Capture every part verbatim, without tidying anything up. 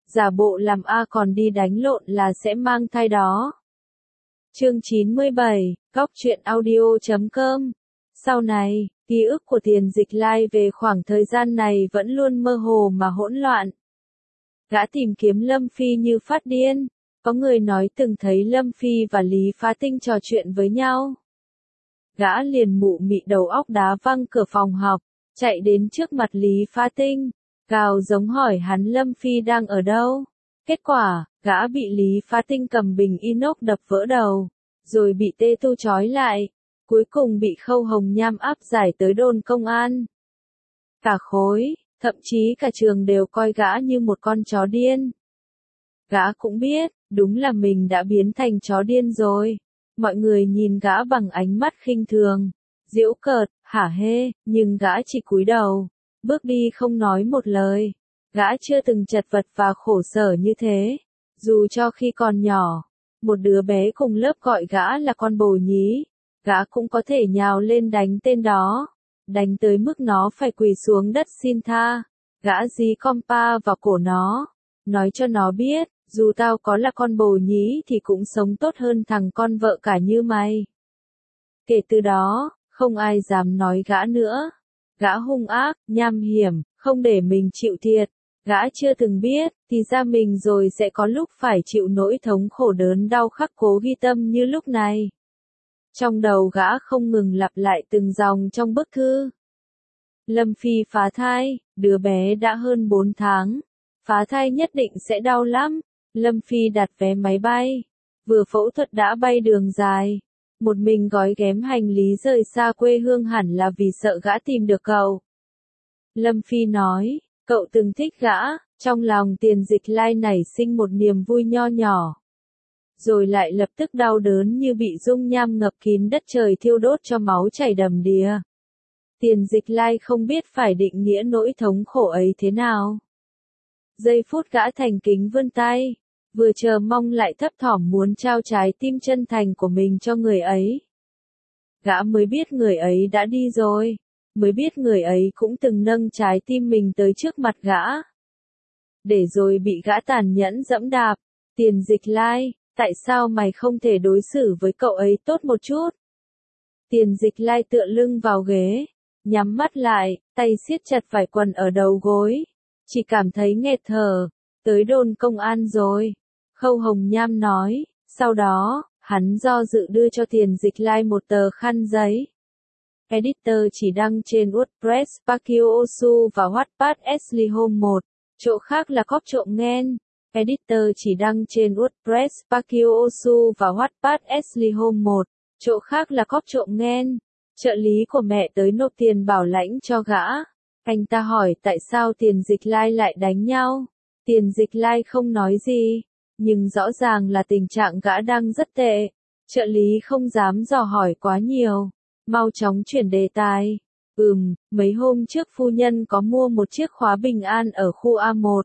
giả bộ làm A còn đi đánh lộn là sẽ mang thai đó. Chương chín mươi bảy, Góc truyện audio chấm com. Sau này, ký ức của Tiền Dịch Lai về khoảng thời gian này vẫn luôn mơ hồ mà hỗn loạn. Gã tìm kiếm Lâm Phi như phát điên. Có người nói từng thấy Lâm Phi và Lý Phá Tinh trò chuyện với nhau. Gã liền mụ mị đầu óc đá văng cửa phòng học, chạy đến trước mặt Lý Phá Tinh, gào giống hỏi hắn Lâm Phi đang ở đâu. Kết quả, gã bị Lý Phá Tinh cầm bình inox đập vỡ đầu, rồi bị tê tu trói lại, cuối cùng bị Khâu Hồng Nham áp giải tới đồn công an. Cả khối, thậm chí cả trường đều coi gã như một con chó điên. Gã cũng biết, đúng là mình đã biến thành chó điên rồi. Mọi người nhìn gã bằng ánh mắt khinh thường, giễu cợt, hả hê, nhưng gã chỉ cúi đầu, bước đi không nói một lời. Gã chưa từng chật vật và khổ sở như thế. Dù cho khi còn nhỏ, một đứa bé cùng lớp gọi gã là con bồ nhí, gã cũng có thể nhào lên đánh tên đó, đánh tới mức nó phải quỳ xuống đất xin tha. Gã dí compa vào cổ nó, nói cho nó biết, dù tao có là con bồ nhí thì cũng sống tốt hơn thằng con vợ cả như mày. Kể từ đó, không ai dám nói gã nữa. Gã hung ác, nham hiểm, không để mình chịu thiệt. Gã chưa từng biết, thì ra mình rồi sẽ có lúc phải chịu nỗi thống khổ đớn đau khắc cố ghi tâm như lúc này. Trong đầu gã không ngừng lặp lại từng dòng trong bức thư. Lâm Phi phá thai, đứa bé đã hơn bốn tháng. Phá thai nhất định sẽ đau lắm. Lâm Phi đặt vé máy bay. Vừa phẫu thuật đã bay đường dài. Một mình gói ghém hành lý rời xa quê hương hẳn là vì sợ gã tìm được cậu. Lâm Phi nói, cậu từng thích gã, trong lòng Tiền Dịch Lai nảy sinh một niềm vui nho nhỏ. Rồi lại lập tức đau đớn như bị dung nham ngập kín đất trời thiêu đốt cho máu chảy đầm đìa. Tiền Dịch Lai không biết phải định nghĩa nỗi thống khổ ấy thế nào. Giây phút gã thành kính vươn tay, vừa chờ mong lại thấp thỏm muốn trao trái tim chân thành của mình cho người ấy. Gã mới biết người ấy đã đi rồi, mới biết người ấy cũng từng nâng trái tim mình tới trước mặt gã. Để rồi bị gã tàn nhẫn dẫm đạp. Tiền Dịch Lai, tại sao mày không thể đối xử với cậu ấy tốt một chút? Tiền Dịch Lai tựa lưng vào ghế, nhắm mắt lại, tay siết chặt vải quần ở đầu gối. Chỉ cảm thấy nghẹt thở. Tới đồn công an rồi. Khâu Hồng Nham nói. Sau đó, hắn do dự đưa cho Tiền Dịch Lai một tờ khăn giấy. Editor chỉ đăng trên WordPress Pakio Osu và Wattpad Ashley Home một. Chỗ khác là cóp trộm nghen. Editor chỉ đăng trên WordPress Pakio Osu và Wattpad Ashley Home một. Chỗ khác là cóp trộm nghen. Trợ lý của mẹ tới nộp tiền bảo lãnh cho gã. Anh ta hỏi tại sao Tiền Dịch Lai lại đánh nhau. Tiền Dịch Lai không nói gì, nhưng rõ ràng là tình trạng gã đang rất tệ. Trợ lý không dám dò hỏi quá nhiều, mau chóng chuyển đề tài. Ừm, mấy hôm trước phu nhân có mua một chiếc khóa bình an ở khu A một.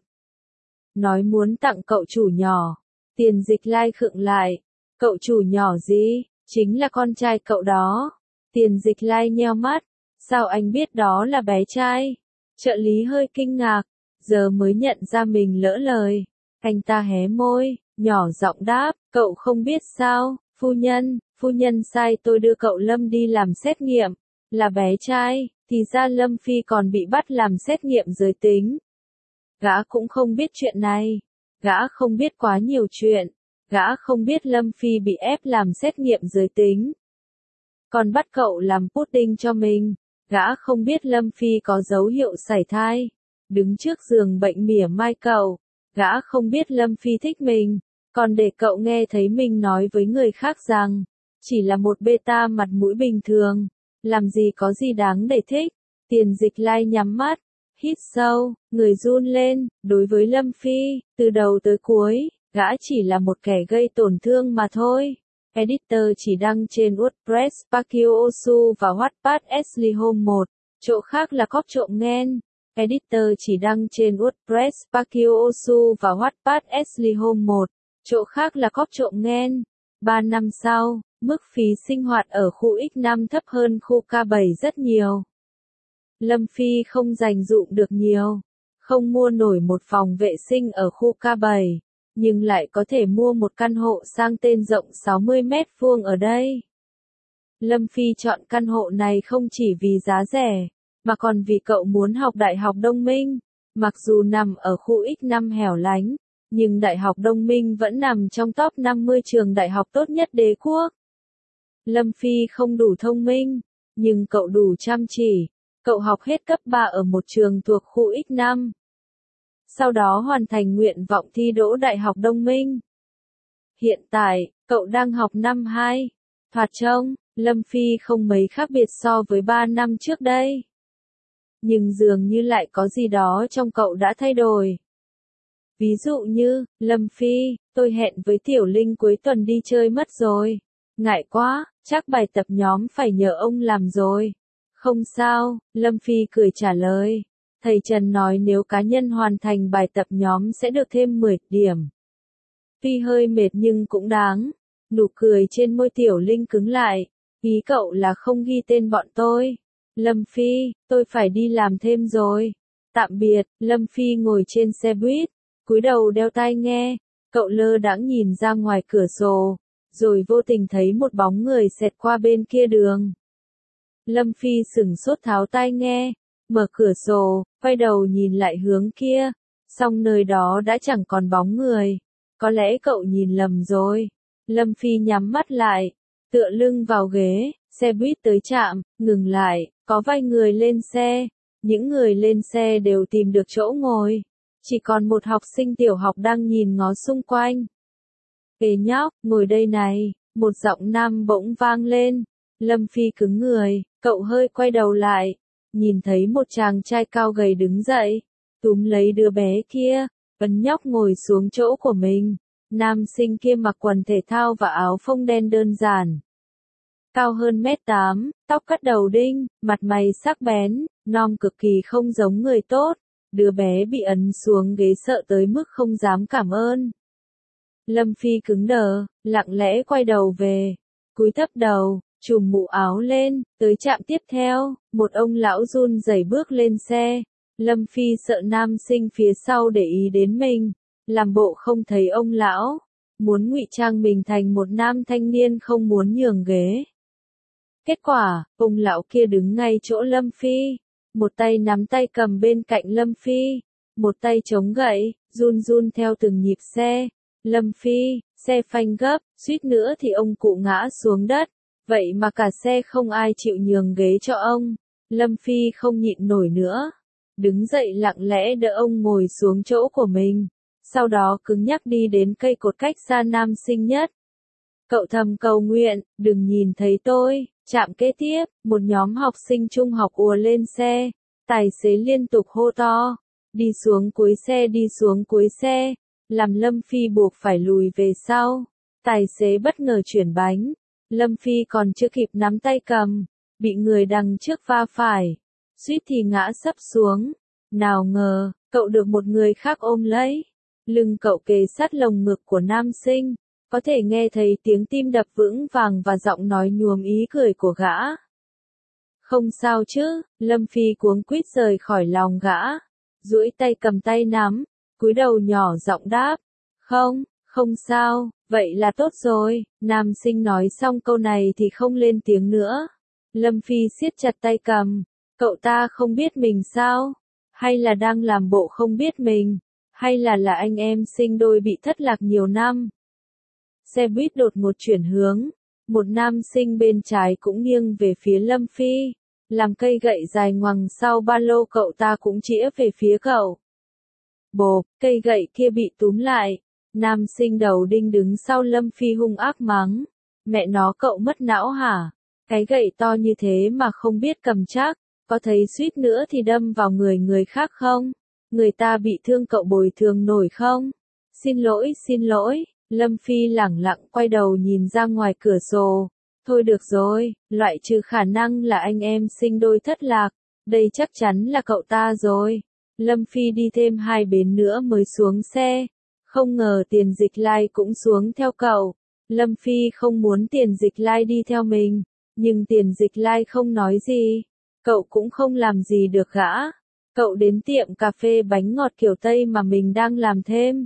Nói muốn tặng cậu chủ nhỏ. Tiền Dịch Lai khựng lại. Cậu chủ nhỏ gì? Chính là con trai cậu đó. Tiền Dịch Lai nheo mắt. Sao anh biết đó là bé trai? Trợ lý hơi kinh ngạc, giờ mới nhận ra mình lỡ lời. Anh ta hé môi, nhỏ giọng đáp, cậu không biết sao, phu nhân, phu nhân sai tôi đưa cậu Lâm đi làm xét nghiệm, là bé trai, thì ra Lâm Phi còn bị bắt làm xét nghiệm giới tính. Gã cũng không biết chuyện này, gã không biết quá nhiều chuyện, gã không biết Lâm Phi bị ép làm xét nghiệm giới tính. Còn bắt cậu làm pudding cho mình. Gã không biết Lâm Phi có dấu hiệu sảy thai, đứng trước giường bệnh mỉa mai cậu. Gã không biết Lâm Phi thích mình, còn để cậu nghe thấy mình nói với người khác rằng, chỉ là một beta mặt mũi bình thường, làm gì có gì đáng để thích. Tiền Dịch Lai nhắm mắt, hít sâu, người run lên. Đối với Lâm Phi, từ đầu tới cuối, gã chỉ là một kẻ gây tổn thương mà thôi. Editor chỉ đăng trên WordPress Pakio Osu và Wattpad Ashley Home một. Chỗ khác là cóp trộm nghen. Editor chỉ đăng trên WordPress Pakio Osu và Wattpad Ashley Home một. Chỗ khác là cóp trộm nghen. Ba năm sau, mức phí sinh hoạt ở khu X năm thấp hơn khu K bảy rất nhiều. Lâm Phi không dành dụm được nhiều. không mua nổi một phòng vệ sinh ở khu K bảy, nhưng lại có thể mua một căn hộ sang tên rộng sáu mươi mét vuông ở đây. Lâm Phi chọn căn hộ này không chỉ vì giá rẻ, mà còn vì cậu muốn học Đại học Đông Minh. Mặc dù nằm ở khu X năm hẻo lánh, nhưng Đại học Đông Minh vẫn nằm trong top năm mươi trường đại học tốt nhất đế quốc. Lâm Phi không đủ thông minh, nhưng cậu đủ chăm chỉ. Cậu học hết cấp ba ở một trường thuộc khu X năm. Sau đó hoàn thành nguyện vọng thi đỗ Đại học Đông Minh. Hiện tại, cậu đang học năm hai. Thoạt trông, Lâm Phi không mấy khác biệt so với ba năm trước đây. Nhưng dường như lại có gì đó trong cậu đã thay đổi. Ví dụ như, Lâm Phi, tôi hẹn với Tiểu Linh cuối tuần đi chơi mất rồi. Ngại quá, chắc bài tập nhóm phải nhờ ông làm rồi. Không sao, Lâm Phi cười trả lời. Thầy Trần nói nếu cá nhân hoàn thành bài tập nhóm sẽ được thêm mười điểm. Tuy hơi mệt nhưng cũng đáng. Nụ cười trên môi Tiểu Linh cứng lại. Ý cậu là không ghi tên bọn tôi. Lâm Phi, tôi phải đi làm thêm rồi. Tạm biệt, Lâm Phi ngồi trên xe buýt, cúi đầu đeo tai nghe. Cậu lơ đãng nhìn ra ngoài cửa sổ, rồi vô tình thấy một bóng người xẹt qua bên kia đường. Lâm Phi sửng sốt tháo tai nghe, mở cửa sổ, quay đầu nhìn lại hướng kia, song nơi đó đã chẳng còn bóng người. Có lẽ cậu nhìn lầm rồi. Lâm Phi nhắm mắt lại, tựa lưng vào ghế, xe buýt tới trạm, ngừng lại, có vài người lên xe. Những người lên xe đều tìm được chỗ ngồi. Chỉ còn một học sinh tiểu học đang nhìn ngó xung quanh. Ê nhóc, ngồi đây này, một giọng nam bỗng vang lên. Lâm Phi cứng người, cậu hơi quay đầu lại, nhìn thấy một chàng trai cao gầy đứng dậy, túm lấy đứa bé kia, ấn nhóc ngồi xuống chỗ của mình. Nam sinh kia mặc quần thể thao và áo phông đen đơn giản. Cao hơn mét tám, tóc cắt đầu đinh, mặt mày sắc bén, non cực kỳ không giống người tốt. Đứa bé bị ấn xuống ghế sợ tới mức không dám cảm ơn. Lâm Phi cứng đờ, lặng lẽ quay đầu về, cúi thấp đầu, trùm mũ áo lên, tới trạm tiếp theo, một ông lão run rẩy bước lên xe. Lâm Phi sợ nam sinh phía sau để ý đến mình, làm bộ không thấy ông lão, muốn ngụy trang mình thành một nam thanh niên không muốn nhường ghế. Kết quả, ông lão kia đứng ngay chỗ Lâm Phi, một tay nắm tay cầm bên cạnh Lâm Phi, một tay chống gậy, run run theo từng nhịp xe. Lâm Phi, xe phanh gấp, suýt nữa thì ông cụ ngã xuống đất, vậy mà cả xe không ai chịu nhường ghế cho ông. Lâm Phi không nhịn nổi nữa, đứng dậy lặng lẽ đỡ ông ngồi xuống chỗ của mình, sau đó cứng nhắc đi đến cây cột cách xa nam sinh nhất. Cậu thầm cầu nguyện, đừng nhìn thấy tôi. Trạm kế tiếp, một nhóm học sinh trung học ùa lên xe, tài xế liên tục hô to, đi xuống cuối xe đi xuống cuối xe, làm Lâm Phi buộc phải lùi về sau. Tài xế bất ngờ chuyển bánh, Lâm Phi còn chưa kịp nắm tay cầm, bị người đằng trước va phải, suýt thì ngã sấp xuống. Nào ngờ, cậu được một người khác ôm lấy, lưng cậu kề sát lồng ngực của nam sinh. Có thể nghe thấy tiếng tim đập vững vàng và giọng nói nhuốm ý cười của gã. Không sao chứ, Lâm Phi cuống quýt rời khỏi lòng gã, duỗi tay cầm tay nắm, cúi đầu nhỏ giọng đáp, không, không sao, vậy là tốt rồi. Nam sinh nói xong câu này thì không lên tiếng nữa. Lâm Phi siết chặt tay cầm, cậu ta không biết mình sao, hay là đang làm bộ không biết mình, hay là là anh em sinh đôi bị thất lạc nhiều năm. Xe buýt đột ngột chuyển hướng, một nam sinh bên trái cũng nghiêng về phía Lâm Phi, làm cây gậy dài ngoằng sau ba lô cậu ta cũng chĩa về phía cậu. Bộp, cây gậy kia bị túm lại, nam sinh đầu đinh đứng sau Lâm Phi hung ác mắng, mẹ nó cậu mất não hả? Cái gậy to như thế mà không biết cầm chắc, có thấy suýt nữa thì đâm vào người người khác không? Người ta bị thương cậu bồi thường nổi không? Xin lỗi, xin lỗi. Lâm Phi lẳng lặng quay đầu nhìn ra ngoài cửa sổ. Thôi được rồi, loại trừ khả năng là anh em sinh đôi thất lạc, đây chắc chắn là cậu ta rồi. Lâm Phi đi thêm hai bến nữa mới xuống xe. Không ngờ Tiền Dịch Lai cũng xuống theo cậu. Lâm Phi không muốn Tiền Dịch Lai đi theo mình, nhưng Tiền Dịch Lai không nói gì. Cậu cũng không làm gì được gã. Cậu đến tiệm cà phê bánh ngọt kiểu Tây mà mình đang làm thêm.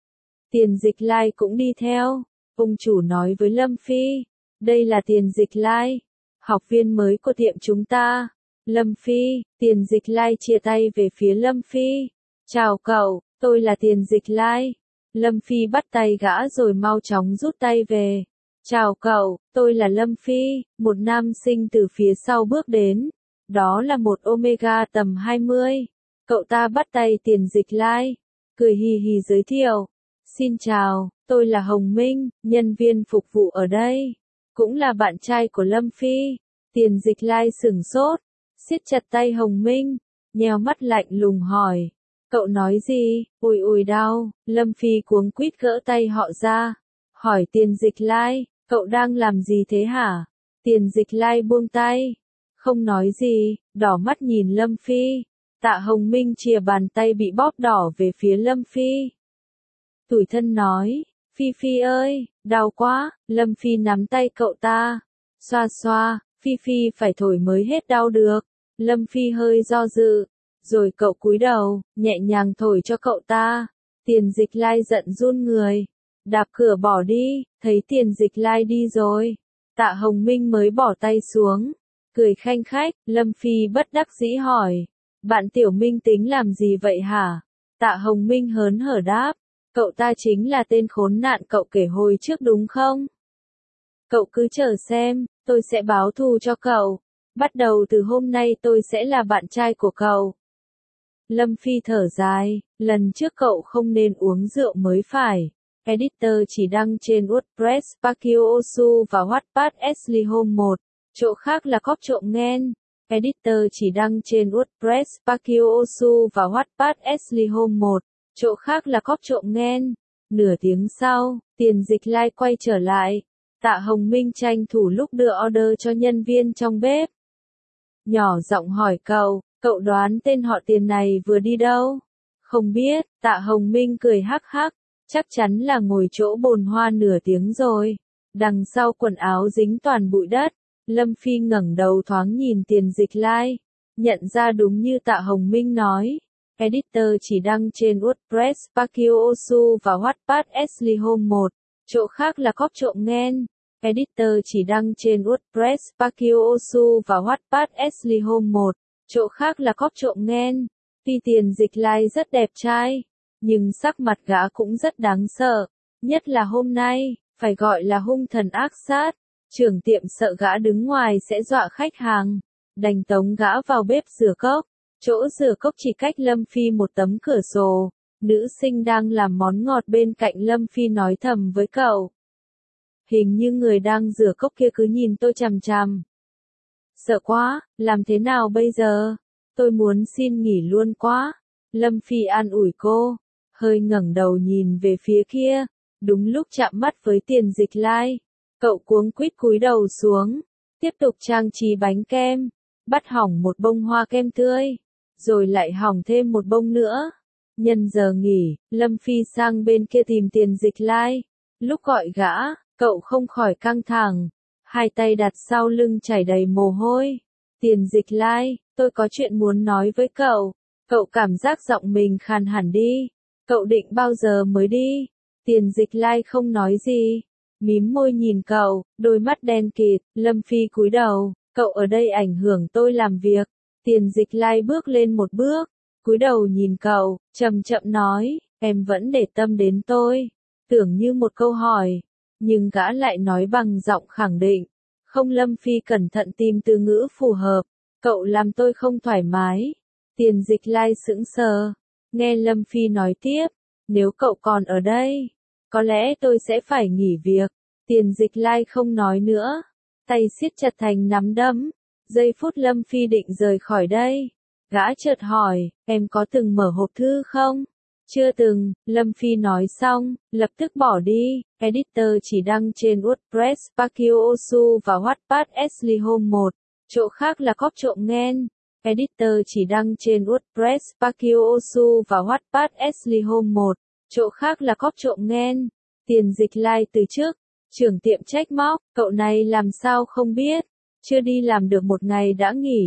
Tiền Dịch Lai cũng đi theo. Ông chủ nói với Lâm Phi. Đây là Tiền Dịch Lai, học viên mới của tiệm chúng ta. Lâm Phi, Tiền Dịch Lai chia tay về phía Lâm Phi. Chào cậu, tôi là Tiền Dịch Lai. Lâm Phi bắt tay gã rồi mau chóng rút tay về. Chào cậu, tôi là Lâm Phi. Một nam sinh từ phía sau bước đến. Đó là một Omega tầm hai mươi. Cậu ta bắt tay Tiền Dịch Lai, cười hì hì giới thiệu. Xin chào, tôi là Hồng Minh, nhân viên phục vụ ở đây. Cũng là bạn trai của Lâm Phi. Tiền Dịch Lai sửng sốt, siết chặt tay Hồng Minh, nheo mắt lạnh lùng hỏi. Cậu nói gì? Ui ui đau. Lâm Phi cuống quýt gỡ tay họ ra. Hỏi Tiền Dịch Lai, cậu đang làm gì thế hả? Tiền Dịch Lai buông tay. Không nói gì, đỏ mắt nhìn Lâm Phi. Tạ Hồng Minh chìa bàn tay bị bóp đỏ về phía Lâm Phi. Tủi thân nói, Phi Phi ơi, đau quá. Lâm Phi nắm tay cậu ta. Xoa xoa, Phi Phi phải thổi mới hết đau được. Lâm Phi hơi do dự. Rồi cậu cúi đầu, nhẹ nhàng thổi cho cậu ta. Tiền Dịch Lai giận run người. Đạp cửa bỏ đi, thấy Tiền Dịch Lai đi rồi. Tạ Hồng Minh mới bỏ tay xuống. Cười khanh khách, Lâm Phi bất đắc dĩ hỏi. Bạn Tiểu Minh tính làm gì vậy hả? Tạ Hồng Minh hớn hở đáp. Cậu ta chính là tên khốn nạn cậu kể hồi trước đúng không? Cậu cứ chờ xem, tôi sẽ báo thù cho cậu. Bắt đầu từ hôm nay tôi sẽ là bạn trai của cậu. Lâm Phi thở dài, lần trước cậu không nên uống rượu mới phải. Editor chỉ đăng trên WordPress Pakiosu và Wattpad Ashley Home một. Chỗ khác là cóp trộm nghen. Editor chỉ đăng trên WordPress Pakiosu và Wattpad Ashley Home một. Chỗ khác là cóp trộm nghen. Nửa tiếng sau, Tiền Dịch Lai quay trở lại. Tạ Hồng Minh tranh thủ lúc đưa order cho nhân viên trong bếp. Nhỏ giọng hỏi cậu, cậu đoán tên họ Tiền này vừa đi đâu? Không biết, Tạ Hồng Minh cười hắc hắc. Chắc chắn là ngồi chỗ bồn hoa nửa tiếng rồi. Đằng sau quần áo dính toàn bụi đất. Lâm Phi ngẩng đầu thoáng nhìn Tiền Dịch Lai. Nhận ra đúng như Tạ Hồng Minh nói. Editor chỉ đăng trên WordPress Pakiosu và Wattpad Ashley Home một. Chỗ khác là cóp trộm nghen. Editor chỉ đăng trên WordPress Pakiosu và Wattpad Ashley Home một. Chỗ khác là cóp trộm nghen. Tuy Tiền Dịch Lai rất đẹp trai, nhưng sắc mặt gã cũng rất đáng sợ. Nhất là hôm nay, phải gọi là hung thần ác sát. Trưởng tiệm sợ gã đứng ngoài sẽ dọa khách hàng. Đành tống gã vào bếp rửa cốc. Chỗ rửa cốc chỉ cách Lâm Phi một tấm cửa sổ. Nữ sinh đang làm món ngọt bên cạnh Lâm Phi nói thầm với cậu. Hình như người đang rửa cốc kia cứ nhìn tôi chằm chằm. Sợ quá, làm thế nào bây giờ? Tôi muốn xin nghỉ luôn quá. Lâm Phi an ủi cô. Hơi ngẩng đầu nhìn về phía kia. Đúng lúc chạm mắt với Tiền Dịch Lai. Cậu cuống quýt cúi đầu xuống. Tiếp tục trang trí bánh kem. Bắt hỏng một bông hoa kem tươi. Rồi lại hỏng thêm một bông nữa. Nhân giờ nghỉ, Lâm Phi sang bên kia tìm Tiền Dịch Lai. Lúc gọi gã, cậu không khỏi căng thẳng. Hai tay đặt sau lưng chảy đầy mồ hôi. Tiền Dịch Lai, tôi có chuyện muốn nói với cậu. Cậu cảm giác giọng mình khàn hẳn đi. Cậu định bao giờ mới đi? Tiền Dịch Lai không nói gì. Mím môi nhìn cậu, đôi mắt đen kịt. Lâm Phi cúi đầu. Cậu ở đây ảnh hưởng tôi làm việc. Tiền Dịch Lai bước lên một bước. Cúi đầu nhìn cậu, chậm chậm nói. Em vẫn để tâm đến tôi. Tưởng như một câu hỏi. Nhưng gã lại nói bằng giọng khẳng định. Không. Lâm Phi cẩn thận tìm từ ngữ phù hợp. Cậu làm tôi không thoải mái. Tiền Dịch Lai sững sờ. Nghe Lâm Phi nói tiếp. Nếu cậu còn ở đây, có lẽ tôi sẽ phải nghỉ việc. Tiền Dịch Lai không nói nữa. Tay siết chặt thành nắm đấm. Giây phút Lâm Phi định rời khỏi đây. Gã chợt hỏi, em có từng mở hộp thư không? Chưa từng, Lâm Phi nói xong, lập tức bỏ đi. Editor chỉ đăng trên WordPress Pakiosu và Wattpad Ashley Home một. Chỗ khác là cóp trộm nghen. Editor chỉ đăng trên WordPress Pakiosu và Wattpad Ashley Home một. Chỗ khác là cóp trộm nghen. Tiền Dịch Lai từ trước. Trưởng tiệm trách móc, cậu này làm sao không biết. Chưa đi làm được một ngày đã nghỉ.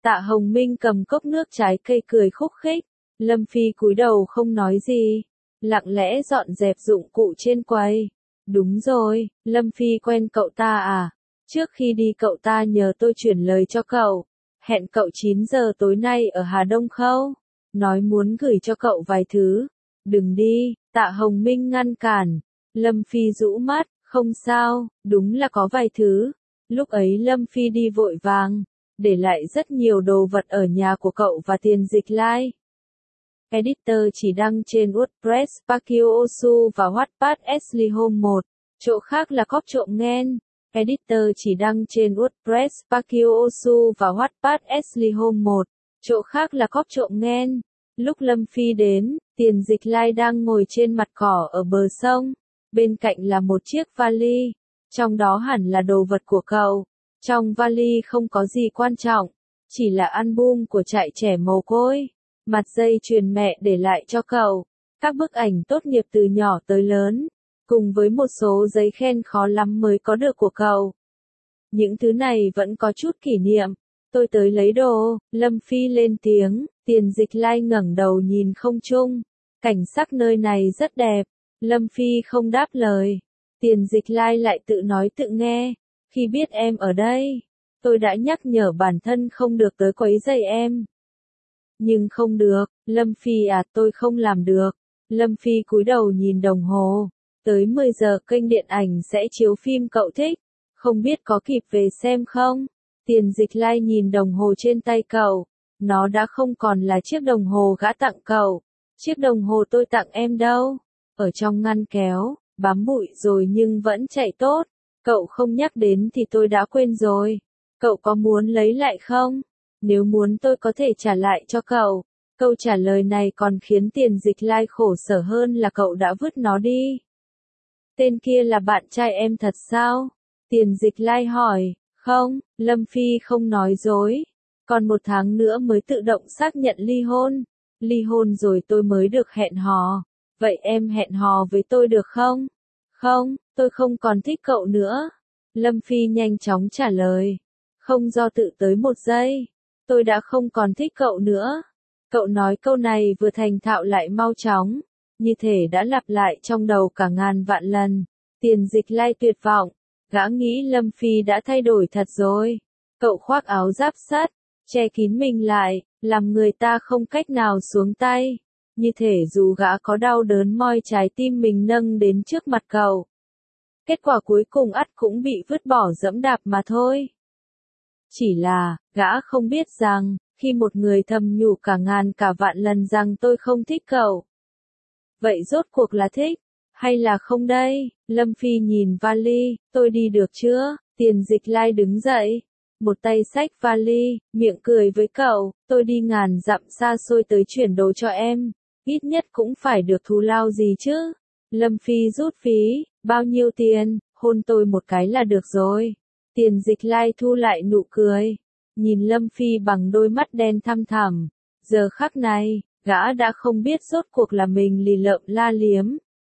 Tạ Hồng Minh cầm cốc nước trái cây cười khúc khích. Lâm Phi cúi đầu không nói gì, lặng lẽ dọn dẹp dụng cụ trên quầy. Đúng rồi, Lâm Phi quen cậu ta à? Trước khi đi cậu ta nhờ tôi chuyển lời cho cậu. Hẹn cậu chín giờ tối nay ở Hà Đông Khâu. Nói muốn gửi cho cậu vài thứ. Đừng đi, Tạ Hồng Minh ngăn cản. Lâm Phi rũ mắt, không sao, đúng là có vài thứ. Lúc ấy Lâm Phi đi vội vàng, để lại rất nhiều đồ vật ở nhà của cậu và Tiền Dịch Lai. Editor chỉ đăng trên WordPress Pakio Osu và Wattpad Ashley Home một, chỗ khác là cóp trộm nghen. Editor chỉ đăng trên WordPress Pakio Osu và Wattpad Ashley Home một, chỗ khác là cóp trộm nghen. Lúc Lâm Phi đến, Tiền Dịch Lai đang ngồi trên mặt cỏ ở bờ sông, bên cạnh là một chiếc vali, trong đó hẳn là đồ vật của cậu. Trong vali không có gì quan trọng, chỉ là album của trại trẻ mồ côi, mặt dây chuyền mẹ để lại cho cậu, các bức ảnh tốt nghiệp từ nhỏ tới lớn, cùng với một số giấy khen khó lắm mới có được của cậu. Những thứ này vẫn có chút kỷ niệm. Tôi tới lấy đồ, Lâm Phi lên tiếng. Tiền Dịch Lai ngẩng đầu nhìn không trung. Cảnh sắc nơi này rất đẹp. Lâm Phi không đáp lời. Tiền Dịch Lai lại tự nói tự nghe. Khi biết em ở đây, tôi đã nhắc nhở bản thân không được tới quấy rầy em. Nhưng không được, Lâm Phi à, tôi không làm được. Lâm Phi cúi đầu nhìn đồng hồ. Tới mười giờ kênh điện ảnh sẽ chiếu phim cậu thích. Không biết có kịp về xem không? Tiền Dịch Lai nhìn đồng hồ trên tay cậu. Nó đã không còn là chiếc đồng hồ gã tặng cậu. Chiếc đồng hồ tôi tặng em đâu? Ở trong ngăn kéo, bám bụi rồi nhưng vẫn chạy tốt. Cậu không nhắc đến thì tôi đã quên rồi. Cậu có muốn lấy lại không? Nếu muốn tôi có thể trả lại cho cậu. Câu trả lời này còn khiến Tiền Dịch Lai khổ sở hơn là cậu đã vứt nó đi. Tên kia là bạn trai em thật sao? Tiền Dịch Lai hỏi. Không, Lâm Phi không nói dối. Còn một tháng nữa mới tự động xác nhận ly hôn. Ly hôn rồi tôi mới được hẹn hò. Vậy em hẹn hò với tôi được không? Không, tôi không còn thích cậu nữa. Lâm Phi nhanh chóng trả lời. Không do tự tới một giây. Tôi đã không còn thích cậu nữa. Cậu nói câu này vừa thành thạo lại mau chóng. Như thể đã lặp lại trong đầu cả ngàn vạn lần. Tiền Dịch Lai tuyệt vọng. Gã nghĩ Lâm Phi đã thay đổi thật rồi. Cậu khoác áo giáp sắt, che kín mình lại, làm người ta không cách nào xuống tay. Như thể dù gã có đau đớn moi trái tim mình nâng đến trước mặt cậu. Kết quả cuối cùng ắt cũng bị vứt bỏ dẫm đạp mà thôi. Chỉ là, gã không biết rằng, khi một người thầm nhủ cả ngàn cả vạn lần rằng tôi không thích cậu. Vậy rốt cuộc là thích, hay là không đây? Lâm Phi nhìn vali, tôi đi được chưa? Tiền Dịch Lai đứng dậy, một tay xách vali, miệng cười với cậu, tôi đi ngàn dặm xa xôi tới chuyển đồ cho em, ít nhất cũng phải được thù lao gì chứ? Lâm Phi rút phí, bao nhiêu tiền, hôn tôi một cái là được rồi. Tiền Dịch Lai thu lại nụ cười, nhìn Lâm Phi bằng đôi mắt đen thăm thẳm, giờ khắc này, gã đã không biết rốt cuộc là mình lì lợm la liếm,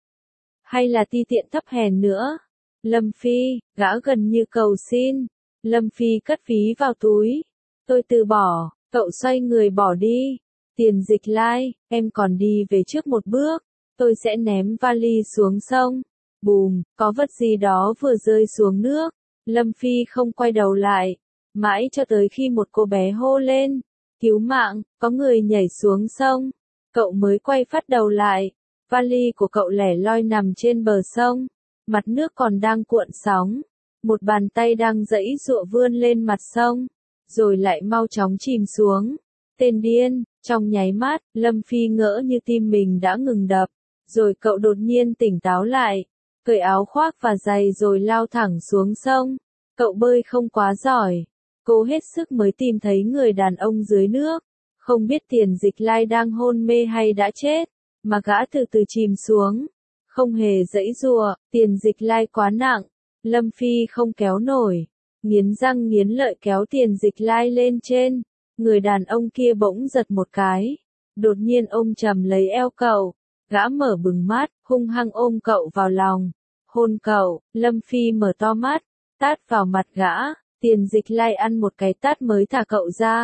hay là ti tiện thấp hèn nữa. Lâm Phi, gã gần như cầu xin. Lâm Phi cất phí vào túi. Tôi từ bỏ, cậu xoay người bỏ đi. Tiền Dịch Lai, em còn đi về trước một bước. Tôi sẽ ném vali xuống sông. Bùm, có vật gì đó vừa rơi xuống nước. Lâm Phi không quay đầu lại. Mãi cho tới khi một cô bé hô lên. Cứu mạng, có người nhảy xuống sông. Cậu mới quay phát đầu lại. Vali của cậu lẻ loi nằm trên bờ sông. Mặt nước còn đang cuộn sóng. Một bàn tay đang giãy giụa vươn lên mặt sông. Rồi lại mau chóng chìm xuống. Tên điên, trong nháy mắt, Lâm Phi ngỡ như tim mình đã ngừng đập. Rồi cậu đột nhiên tỉnh táo lại. Cởi áo khoác và giày rồi lao thẳng xuống sông. Cậu bơi không quá giỏi. Cố hết sức mới tìm thấy người đàn ông dưới nước. Không biết Tiền Dịch Lai đang hôn mê hay đã chết. Mà gã từ từ chìm xuống. Không hề giãy giụa, Tiền Dịch Lai quá nặng. Lâm Phi không kéo nổi. Nghiến răng nghiến lợi kéo Tiền Dịch Lai lên trên. Người đàn ông kia bỗng giật một cái. Đột nhiên ôm chầm lấy eo cậu. Gã mở bừng mắt, hung hăng ôm cậu vào lòng. Hôn cậu, Lâm Phi mở to mắt. Tát vào mặt gã. Tiền Dịch Lai ăn một cái tát mới thả cậu ra.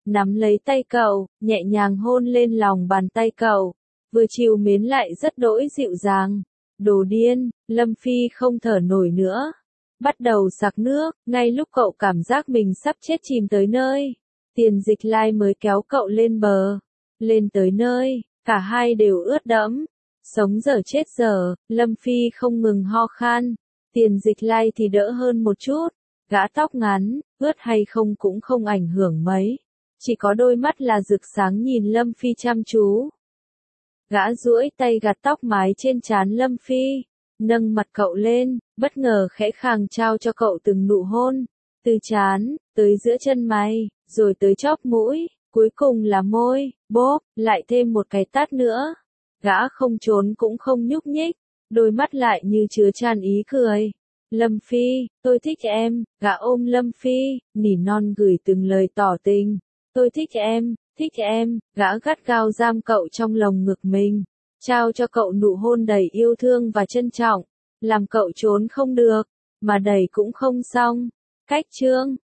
nắm lấy tay cậu, nhẹ nhàng hôn lên lòng bàn tay cậu, vừa trìu mến lại rất đỗi dịu dàng. Đồ điên, Lâm Phi không thở nổi nữa. Bắt đầu sặc nước, ngay lúc cậu cảm giác mình sắp chết chìm tới nơi. Tiền Dịch Lai mới kéo cậu lên bờ. Lên tới nơi, cả hai đều ướt đẫm. Sống dở chết dở, Lâm Phi không ngừng ho khan. Tiền Dịch Lai thì đỡ hơn một chút. Gã tóc ngắn, ướt hay không cũng không ảnh hưởng mấy. Chỉ có đôi mắt là rực sáng nhìn Lâm Phi chăm chú. Gã duỗi tay gạt tóc mái trên trán Lâm Phi, nâng mặt cậu lên, bất ngờ khẽ khàng trao cho cậu từng nụ hôn, từ trán, tới giữa chân mày, rồi tới chóp mũi, cuối cùng là môi, bốp, lại thêm một cái tát nữa. Gã không trốn cũng không nhúc nhích, đôi mắt lại như chứa chan ý cười. Lâm Phi, tôi thích em, gã ôm Lâm Phi, nỉ non gửi từng lời tỏ tình. Tôi thích em, thích em, gã gắt gao giam cậu trong lồng ngực mình, trao cho cậu nụ hôn đầy yêu thương và trân trọng, làm cậu trốn không được, mà đẩy cũng không xong. Cách chương